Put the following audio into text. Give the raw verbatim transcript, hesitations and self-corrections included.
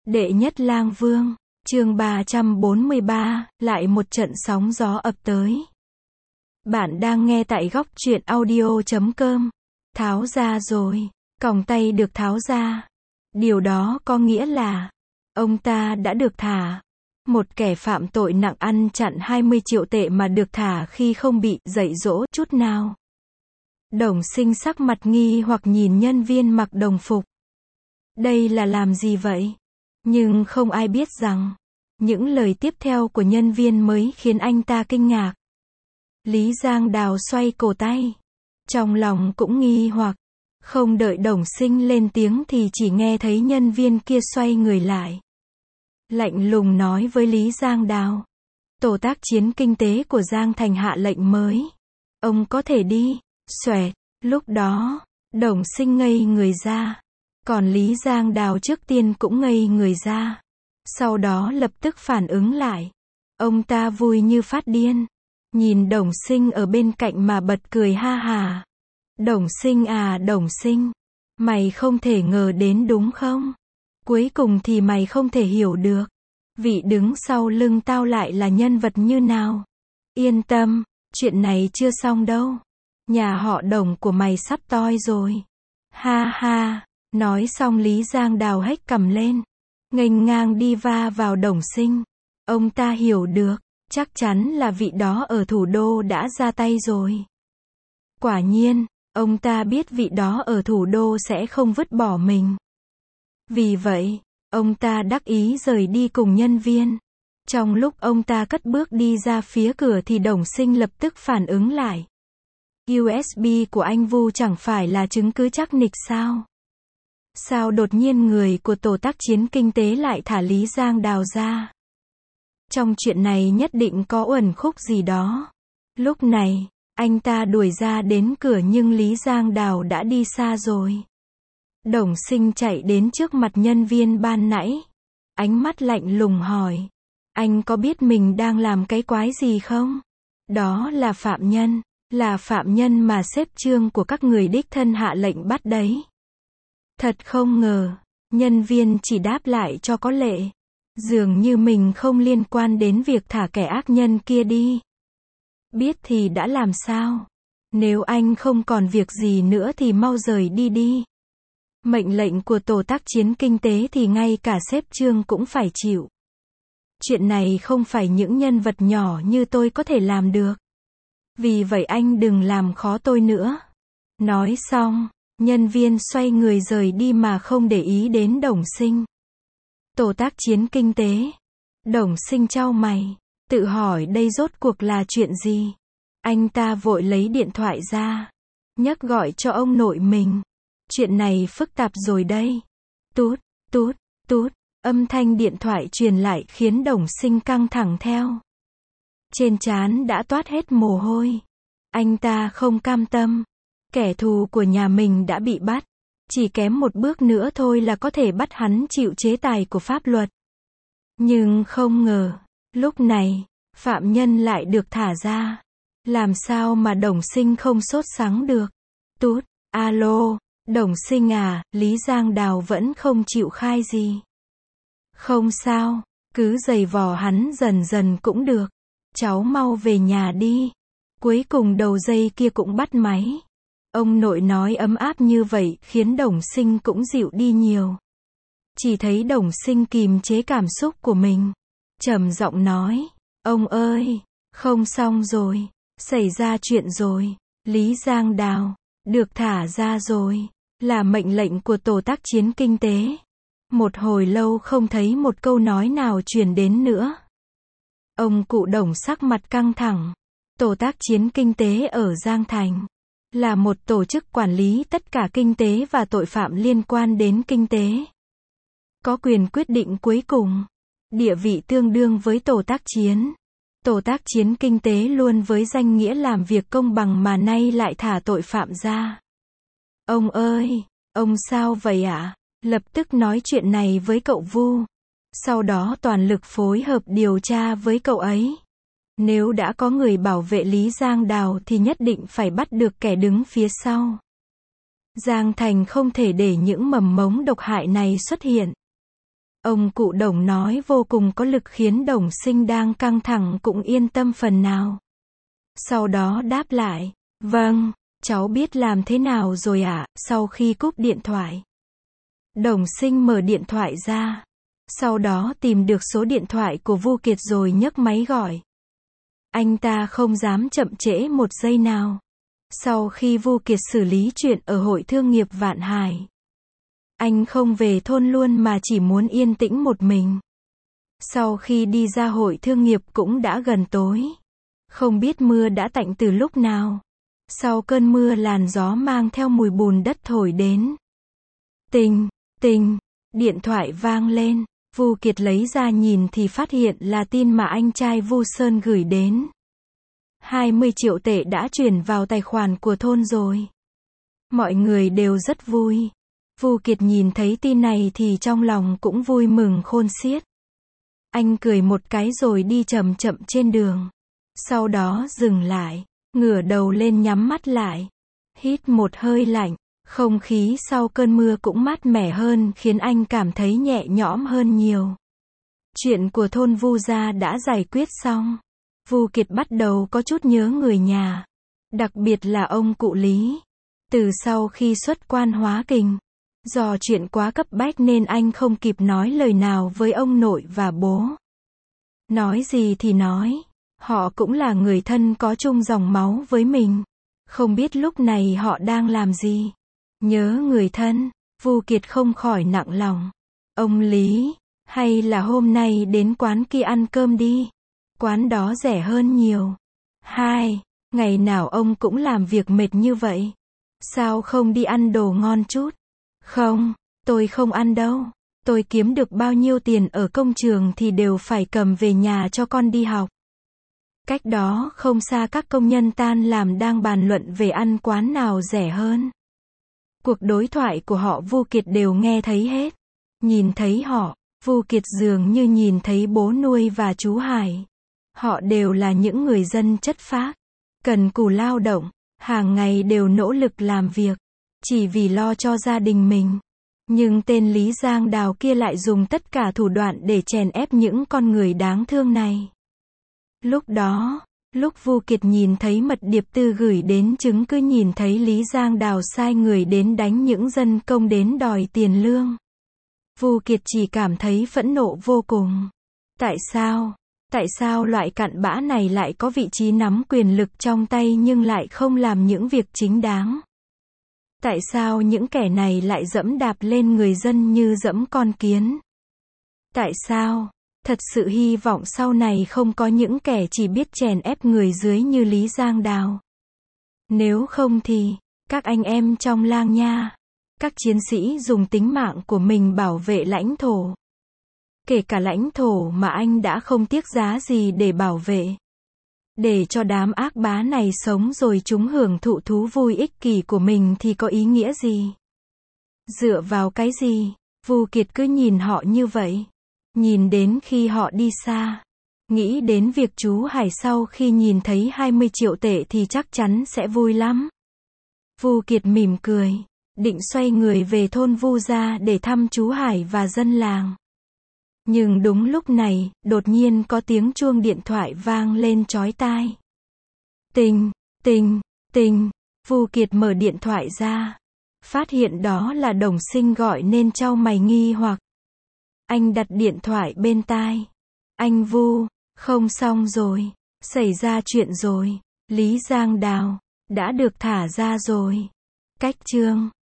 Đệ nhất lang vương, chương ba trăm bốn mươi ba, lại một trận sóng gió ập tới. Bạn đang nghe tại góc truyện audio chấm com. Tháo ra rồi, còng tay được tháo ra. Điều đó có nghĩa là, ông ta đã được thả. Một kẻ phạm tội nặng ăn chặn hai mươi triệu tệ mà được thả khi không bị dạy dỗ chút nào. Đồng Sinh sắc mặt nghi hoặc nhìn nhân viên mặc đồng phục. Đây là làm gì vậy? Nhưng không ai biết rằng, những lời tiếp theo của nhân viên mới khiến anh ta kinh ngạc. Lý Giang Đào xoay cổ tay. Trong lòng cũng nghi hoặc. Không đợi Đồng Sinh lên tiếng thì chỉ nghe thấy nhân viên kia xoay người lại. Lạnh lùng nói với Lý Giang Đào. Tổ tác chiến kinh tế của Giang Thành hạ lệnh mới. Ông có thể đi. Xoẹt. Lúc đó, Đồng Sinh ngây người ra. Còn Lý Giang Đào trước tiên cũng ngây người ra. Sau đó lập tức phản ứng lại. Ông ta vui như phát điên. Nhìn Đồng Sinh ở bên cạnh mà bật cười ha hà. Đồng Sinh à Đồng Sinh. Mày không thể ngờ đến đúng không? Cuối cùng thì mày không thể hiểu được. Vị đứng sau lưng tao lại là nhân vật như nào. Yên tâm, chuyện này chưa xong đâu. Nhà họ Đồng của mày sắp toi rồi. Ha ha. Nói xong Lý Giang Đào hếch cằm lên. Nghênh ngang đi va vào Đồng Sinh. Ông ta hiểu được, chắc chắn là vị đó ở thủ đô đã ra tay rồi. Quả nhiên, ông ta biết vị đó ở thủ đô sẽ không vứt bỏ mình. Vì vậy, ông ta đắc ý rời đi cùng nhân viên. Trong lúc ông ta cất bước đi ra phía cửa thì Đồng Sinh lập tức phản ứng lại. u ét bê của anh Vu chẳng phải là chứng cứ chắc nịch sao? Sao đột nhiên người của tổ tác chiến kinh tế lại thả Lý Giang Đào ra? Trong chuyện này nhất định có uẩn khúc gì đó. Lúc này, anh ta đuổi ra đến cửa nhưng Lý Giang Đào đã đi xa rồi. Đồng Sinh chạy đến trước mặt nhân viên ban nãy. Ánh mắt lạnh lùng hỏi. Anh có biết mình đang làm cái quái gì không? Đó là phạm nhân. Là phạm nhân mà sếp Trương của các người đích thân hạ lệnh bắt đấy. Thật không ngờ, nhân viên chỉ đáp lại cho có lệ. Dường như mình không liên quan đến việc thả kẻ ác nhân kia đi. Biết thì đã làm sao? Nếu anh không còn việc gì nữa thì mau rời đi đi. Mệnh lệnh của tổ tác chiến kinh tế thì ngay cả sếp Trương cũng phải chịu. Chuyện này không phải những nhân vật nhỏ như tôi có thể làm được. Vì vậy anh đừng làm khó tôi nữa. Nói xong, nhân viên xoay người rời đi mà không để ý đến Đồng Sinh. Tổ tác chiến kinh tế. Đồng Sinh chau mày, tự hỏi đây rốt cuộc là chuyện gì. Anh ta vội lấy điện thoại ra, nhấc gọi cho ông nội mình. Chuyện này phức tạp rồi đây. Tút, tút, tút, âm thanh điện thoại truyền lại khiến Đồng Sinh căng thẳng theo. Trên trán đã toát hết mồ hôi. Anh ta không cam tâm. Kẻ thù của nhà mình đã bị bắt. Chỉ kém một bước nữa thôi là có thể bắt hắn chịu chế tài của pháp luật. Nhưng không ngờ, lúc này, phạm nhân lại được thả ra. Làm sao mà Đồng Sinh không sốt sắng được? Tút, alo, Đồng Sinh à, Lý Giang Đào vẫn không chịu khai gì. Không sao, cứ giày vò hắn dần dần cũng được. Cháu mau về nhà đi. Cuối cùng đầu dây kia cũng bắt máy. Ông nội nói ấm áp như vậy khiến Đồng Sinh cũng dịu đi nhiều. Chỉ thấy Đồng Sinh kìm chế cảm xúc của mình. Trầm giọng nói, ông ơi, không xong rồi, xảy ra chuyện rồi. Lý Giang Đào, được thả ra rồi, là mệnh lệnh của tổ tác chiến kinh tế. Một hồi lâu không thấy một câu nói nào truyền đến nữa. Ông cụ Đồng sắc mặt căng thẳng. Tổ tác chiến kinh tế ở Giang Thành là một tổ chức quản lý tất cả kinh tế và tội phạm liên quan đến kinh tế. Có quyền quyết định cuối cùng. Địa vị tương đương với tổ tác chiến. Tổ tác chiến kinh tế luôn với danh nghĩa làm việc công bằng mà nay lại thả tội phạm ra. Ông ơi, ông sao vậy ạ? À? Lập tức nói chuyện này với cậu Vu. Sau đó toàn lực phối hợp điều tra với cậu ấy. Nếu đã có người bảo vệ Lý Giang Đào thì nhất định phải bắt được kẻ đứng phía sau. Giang Thành không thể để những mầm mống độc hại này xuất hiện. Ông cụ Đồng nói vô cùng có lực khiến Đồng Sinh đang căng thẳng cũng yên tâm phần nào. Sau đó đáp lại, vâng, cháu biết làm thế nào rồi ạ. Sau khi cúp điện thoại, Đồng Sinh mở điện thoại ra. Sau đó tìm được số điện thoại của Vu Kiệt rồi nhấc máy gọi. Anh ta không dám chậm trễ một giây nào. Sau khi Vu Kiệt xử lý chuyện ở hội thương nghiệp Vạn Hải, anh không về thôn luôn mà chỉ muốn yên tĩnh một mình. Sau khi đi ra hội thương nghiệp cũng đã gần tối. Không biết mưa đã tạnh từ lúc nào. Sau cơn mưa làn gió mang theo mùi bùn đất thổi đến. Tình, tình, điện thoại vang lên. Vu Kiệt lấy ra nhìn thì phát hiện là tin mà anh trai Vu Sơn gửi đến. hai mươi triệu tệ đã chuyển vào tài khoản của thôn rồi. Mọi người đều rất vui. Vu Kiệt nhìn thấy tin này thì trong lòng cũng vui mừng khôn xiết. Anh cười một cái rồi đi chậm chậm trên đường. Sau đó dừng lại, ngửa đầu lên nhắm mắt lại. Hít một hơi lạnh, không khí sau cơn mưa cũng mát mẻ hơn khiến anh cảm thấy nhẹ nhõm hơn nhiều. Chuyện của thôn Vu gia đã giải quyết xong. Vu Kiệt bắt đầu có chút nhớ người nhà. Đặc biệt là ông cụ Lý. Từ sau khi xuất quan hóa kình, do chuyện quá cấp bách nên anh không kịp nói lời nào với ông nội và bố. Nói gì thì nói, họ cũng là người thân có chung dòng máu với mình. Không biết lúc này họ đang làm gì. Nhớ người thân, Vu Kiệt không khỏi nặng lòng. Ông Lý, hay là hôm nay đến quán kia ăn cơm đi. Quán đó rẻ hơn nhiều. Hai, ngày nào ông cũng làm việc mệt như vậy. Sao không đi ăn đồ ngon chút? Không, tôi không ăn đâu. Tôi kiếm được bao nhiêu tiền ở công trường thì đều phải cầm về nhà cho con đi học. Cách đó không xa các công nhân tan làm đang bàn luận về ăn quán nào rẻ hơn. Cuộc đối thoại của họ Vu Kiệt đều nghe thấy hết. Nhìn thấy họ, Vu Kiệt dường như nhìn thấy bố nuôi và chú Hải. Họ đều là những người dân chất phác, cần cù lao động, hàng ngày đều nỗ lực làm việc, chỉ vì lo cho gia đình mình. Nhưng tên Lý Giang Đào kia lại dùng tất cả thủ đoạn để chèn ép những con người đáng thương này. Lúc đó, lúc Vu Kiệt nhìn thấy mật điệp tư gửi đến chứng cứ nhìn thấy Lý Giang Đào sai người đến đánh những dân công đến đòi tiền lương. Vu Kiệt chỉ cảm thấy phẫn nộ vô cùng. Tại sao? Tại sao loại cặn bã này lại có vị trí nắm quyền lực trong tay nhưng lại không làm những việc chính đáng? Tại sao những kẻ này lại dẫm đạp lên người dân như dẫm con kiến? Tại sao? Thật sự hy vọng sau này không có những kẻ chỉ biết chèn ép người dưới như Lý Giang Đào. Nếu không thì, các anh em trong Lang Nha, các chiến sĩ dùng tính mạng của mình bảo vệ lãnh thổ. Kể cả lãnh thổ mà anh đã không tiếc giá gì để bảo vệ. Để cho đám ác bá này sống rồi chúng hưởng thụ thú vui ích kỷ của mình thì có ý nghĩa gì? Dựa vào cái gì? Vu Kiệt cứ nhìn họ như vậy. Nhìn đến khi họ đi xa. Nghĩ đến việc chú Hải sau khi nhìn thấy hai mươi triệu tệ thì chắc chắn sẽ vui lắm. Vu Kiệt mỉm cười, định xoay người về thôn Vu gia để thăm chú Hải và dân làng. Nhưng đúng lúc này, đột nhiên có tiếng chuông điện thoại vang lên chói tai. Tình, tình, tình, Vu Kiệt mở điện thoại ra. Phát hiện đó là Đồng Sinh gọi nên chau mày nghi hoặc. Anh đặt điện thoại bên tai. Anh Vu, không xong rồi. Xảy ra chuyện rồi. Lý Giang Đào, đã được thả ra rồi. Cách chương.